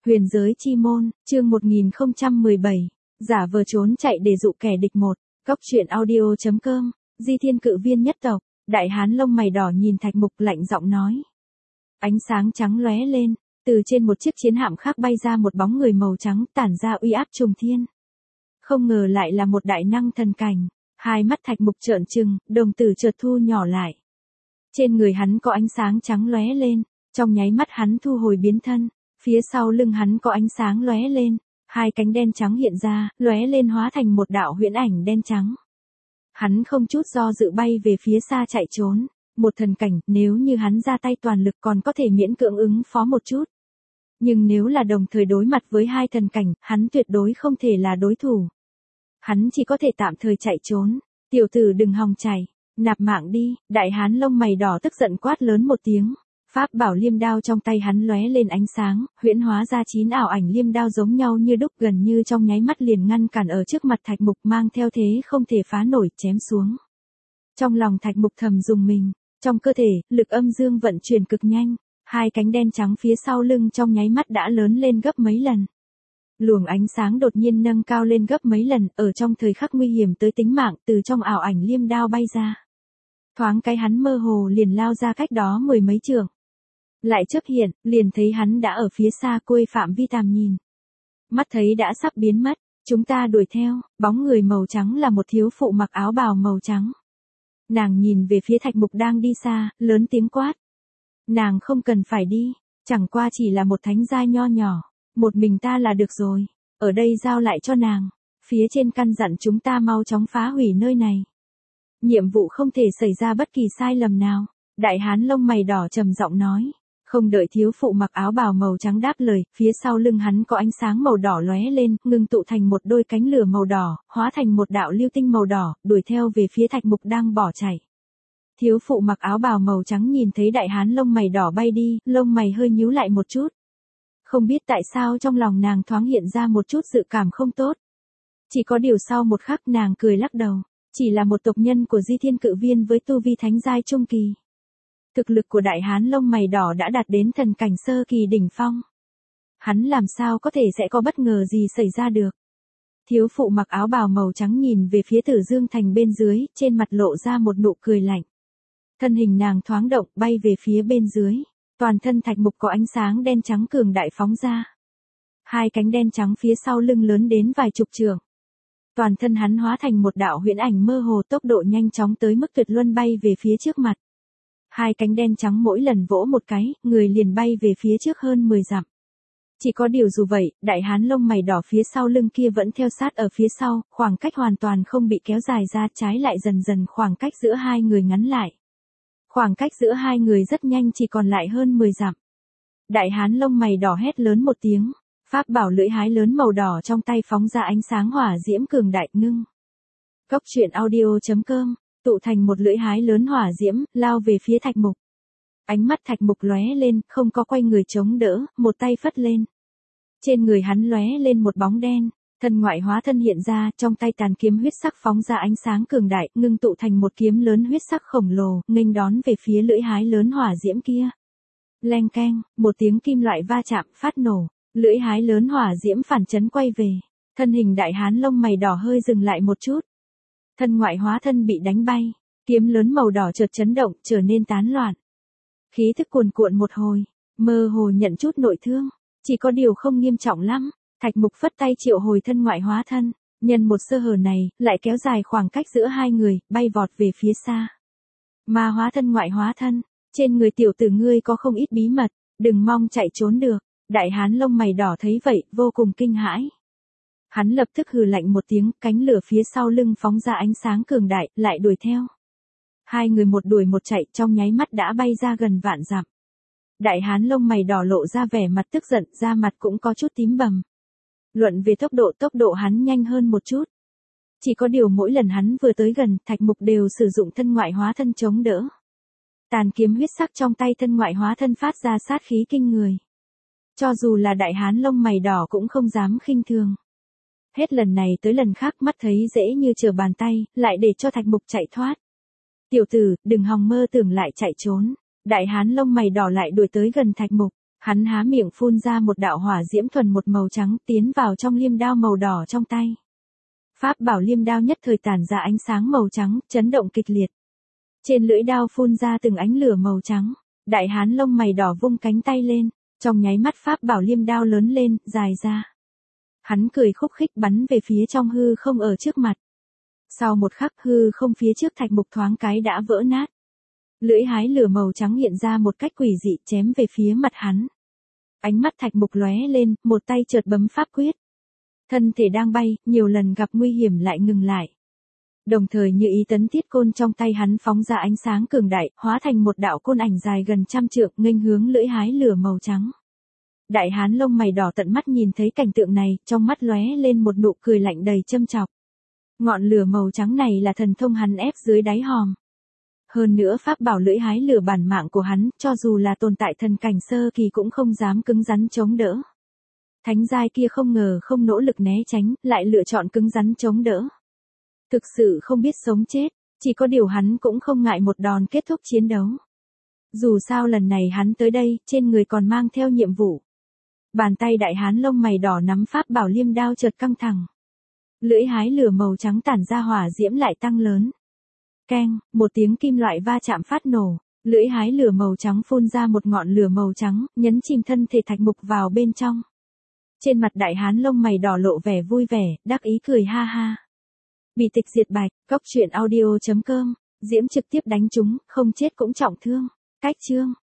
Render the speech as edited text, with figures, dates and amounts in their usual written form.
Huyền giới chi môn, chương 1017. Giả vờ trốn chạy để dụ kẻ địch một. Góc truyện audio.com. Di Thiên Cự Viên nhất tộc. Đại hán lông mày đỏ nhìn Thạch Mục lạnh giọng nói. Ánh sáng trắng lóe lên, từ trên một chiếc chiến hạm khác bay ra một bóng người màu trắng tản ra uy áp trùng thiên. Không ngờ lại là một đại năng thần cảnh. Hai mắt Thạch Mục trợn trừng, đồng tử chợt thu nhỏ lại. Trên người hắn có ánh sáng trắng lóe lên, trong nháy mắt hắn thu hồi biến thân. Phía sau lưng hắn có ánh sáng lóe lên, hai cánh đen trắng hiện ra, lóe lên hóa thành một đạo huyễn ảnh đen trắng. Hắn không chút do dự bay về phía xa chạy trốn, một thần cảnh, nếu như hắn ra tay toàn lực còn có thể miễn cưỡng ứng phó một chút. Nhưng nếu là đồng thời đối mặt với hai thần cảnh, hắn tuyệt đối không thể là đối thủ. Hắn chỉ có thể tạm thời chạy trốn, tiểu tử đừng hòng chạy, nạp mạng đi, đại hán lông mày đỏ tức giận quát lớn một tiếng. Pháp bảo liêm đao trong tay hắn lóe lên ánh sáng, huyễn hóa ra 9 ảo ảnh liêm đao giống nhau như đúc, gần như trong nháy mắt liền ngăn cản ở trước mặt Thạch Mục, mang theo thế không thể phá nổi, chém xuống. Trong lòng Thạch Mục thầm rùng mình, trong cơ thể, lực âm dương vận chuyển cực nhanh, hai cánh đen trắng phía sau lưng trong nháy mắt đã lớn lên gấp mấy lần. Luồng ánh sáng đột nhiên nâng cao lên gấp mấy lần, ở trong thời khắc nguy hiểm tới tính mạng, từ trong ảo ảnh liêm đao bay ra. Thoáng cái hắn mơ hồ liền lao ra cách đó mười mấy trượng. Lại chớp hiện, liền thấy hắn đã ở phía xa côi phạm vi tầm nhìn. Mắt thấy đã sắp biến mất, chúng ta đuổi theo, bóng người màu trắng là một thiếu phụ mặc áo bào màu trắng. Nàng nhìn về phía Thạch Mục đang đi xa, lớn tiếng quát. Nàng không cần phải đi, chẳng qua chỉ là một thánh giai nho nhỏ, một mình ta là được rồi, ở đây giao lại cho nàng, phía trên căn dặn chúng ta mau chóng phá hủy nơi này. Nhiệm vụ không thể xảy ra bất kỳ sai lầm nào, đại hán lông mày đỏ trầm giọng nói. Không đợi thiếu phụ mặc áo bào màu trắng đáp lời, phía sau lưng hắn có ánh sáng màu đỏ lóe lên, ngưng tụ thành một đôi cánh lửa màu đỏ, hóa thành một đạo lưu tinh màu đỏ, đuổi theo về phía Thạch Mục đang bỏ chạy. Thiếu phụ mặc áo bào màu trắng nhìn thấy đại hán lông mày đỏ bay đi, lông mày hơi nhíu lại một chút. Không biết tại sao trong lòng nàng thoáng hiện ra một chút dự cảm không tốt. Chỉ có điều sau một khắc nàng cười lắc đầu, chỉ là một tộc nhân của Di Thiên Cự Viên với tu vi thánh giai trung kỳ. Thực lực của đại hán lông mày đỏ đã đạt đến thần cảnh sơ kỳ đỉnh phong. Hắn làm sao có thể sẽ có bất ngờ gì xảy ra được. Thiếu phụ mặc áo bào màu trắng nhìn về phía Tử Dương Thành bên dưới, trên mặt lộ ra một nụ cười lạnh. Thân hình nàng thoáng động bay về phía bên dưới. Toàn thân Thạch Mục có ánh sáng đen trắng cường đại phóng ra. Hai cánh đen trắng phía sau lưng lớn đến vài chục trượng. Toàn thân hắn hóa thành một đạo huyễn ảnh mơ hồ, tốc độ nhanh chóng tới mức tuyệt luân bay về phía trước mặt. Hai cánh đen trắng mỗi lần vỗ một cái, người liền bay về phía trước hơn 10 dặm. Chỉ có điều dù vậy, đại hán lông mày đỏ phía sau lưng kia vẫn theo sát ở phía sau, khoảng cách hoàn toàn không bị kéo dài ra, trái lại dần dần khoảng cách giữa hai người ngắn lại. Khoảng cách giữa hai người rất nhanh chỉ còn lại hơn 10 dặm. Đại hán lông mày đỏ hét lớn một tiếng, pháp bảo lưỡi hái lớn màu đỏ trong tay phóng ra ánh sáng hỏa diễm cường đại ngưng. Góc truyện audio.com. Tụ thành một lưỡi hái lớn hỏa diễm, lao về phía Thạch Mục. Ánh mắt Thạch Mục lóe lên, không có quay người chống đỡ, một tay phất lên. Trên người hắn lóe lên một bóng đen, thân ngoại hóa thân hiện ra, trong tay tàn kiếm huyết sắc phóng ra ánh sáng cường đại, ngưng tụ thành một kiếm lớn huyết sắc khổng lồ, nghênh đón về phía lưỡi hái lớn hỏa diễm kia. Leng keng, một tiếng kim loại va chạm, phát nổ, lưỡi hái lớn hỏa diễm phản chấn quay về. Thân hình đại hán lông mày đỏ hơi dừng lại một chút. Thân ngoại hóa thân bị đánh bay, kiếm lớn màu đỏ chợt chấn động, trở nên tán loạn. Khí thức cuồn cuộn một hồi, mơ hồ nhận chút nội thương, chỉ có điều không nghiêm trọng lắm. Thạch Mục phất tay triệu hồi thân ngoại hóa thân, nhân một sơ hở này, lại kéo dài khoảng cách giữa hai người, bay vọt về phía xa. Ma hóa thân ngoại hóa thân, trên người tiểu tử ngươi có không ít bí mật, đừng mong chạy trốn được. Đại hán lông mày đỏ thấy vậy, vô cùng kinh hãi. Hắn lập tức hừ lạnh một tiếng, cánh lửa phía sau lưng phóng ra ánh sáng cường đại, lại đuổi theo. Hai người một đuổi một chạy, trong nháy mắt đã bay ra gần vạn dặm. Đại hán lông mày đỏ lộ ra vẻ mặt tức giận, da mặt cũng có chút tím bầm. Luận về tốc độ hắn nhanh hơn một chút. Chỉ có điều mỗi lần hắn vừa tới gần, Thạch Mục đều sử dụng thân ngoại hóa thân chống đỡ. Tàn kiếm huyết sắc trong tay thân ngoại hóa thân phát ra sát khí kinh người. Cho dù là đại hán lông mày đỏ cũng không dám khinh thường. Hết lần này tới lần khác mắt thấy dễ như trở bàn tay, lại để cho Thạch Mục chạy thoát. Tiểu tử, đừng hòng mơ tưởng lại chạy trốn. Đại hán lông mày đỏ lại đuổi tới gần Thạch Mục. Hắn há miệng phun ra một đạo hỏa diễm thuần một màu trắng tiến vào trong liêm đao màu đỏ trong tay. Pháp bảo liêm đao nhất thời tản ra ánh sáng màu trắng, chấn động kịch liệt. Trên lưỡi đao phun ra từng ánh lửa màu trắng. Đại hán lông mày đỏ vung cánh tay lên, trong nháy mắt pháp bảo liêm đao lớn lên, dài ra. Hắn cười khúc khích bắn về phía trong hư không ở trước mặt. Sau một khắc hư không phía trước thạch mục thoáng cái đã vỡ nát. Lưỡi hái lửa màu trắng hiện ra một cách quỷ dị chém về phía mặt hắn. Ánh mắt thạch mục lóe lên, một tay chợt bấm pháp quyết. Thân thể đang bay, nhiều lần gặp nguy hiểm lại ngừng lại. Đồng thời như ý tấn thiết côn trong tay hắn phóng ra ánh sáng cường đại, hóa thành một đạo côn ảnh dài gần 100 trượng nghênh hướng lưỡi hái lửa màu trắng. Đại hán lông mày đỏ tận mắt nhìn thấy cảnh tượng này, trong mắt lóe lên một nụ cười lạnh đầy châm chọc. Ngọn lửa màu trắng này là thần thông hắn ép dưới đáy hòm. Hơn nữa pháp bảo lưỡi hái lửa bản mạng của hắn, cho dù là tồn tại thần cảnh sơ kỳ cũng không dám cứng rắn chống đỡ. Thánh giai kia không ngờ không nỗ lực né tránh, lại lựa chọn cứng rắn chống đỡ. Thực sự không biết sống chết, chỉ có điều hắn cũng không ngại một đòn kết thúc chiến đấu. Dù sao lần này hắn tới đây, trên người còn mang theo nhiệm vụ. Bàn tay đại hán lông mày đỏ nắm pháp bảo liêm đao chợt căng thẳng. Lưỡi hái lửa màu trắng tản ra hỏa diễm lại tăng lớn. Keng, một tiếng kim loại va chạm phát nổ, lưỡi hái lửa màu trắng phun ra một ngọn lửa màu trắng, nhấn chìm thân thể thạch mục vào bên trong. Trên mặt đại hán lông mày đỏ lộ vẻ vui vẻ, đắc ý cười ha ha. Bị tịch diệt bạch, cóc truyện audio.com, Diễm trực tiếp đánh chúng, không chết cũng trọng thương. Cách chương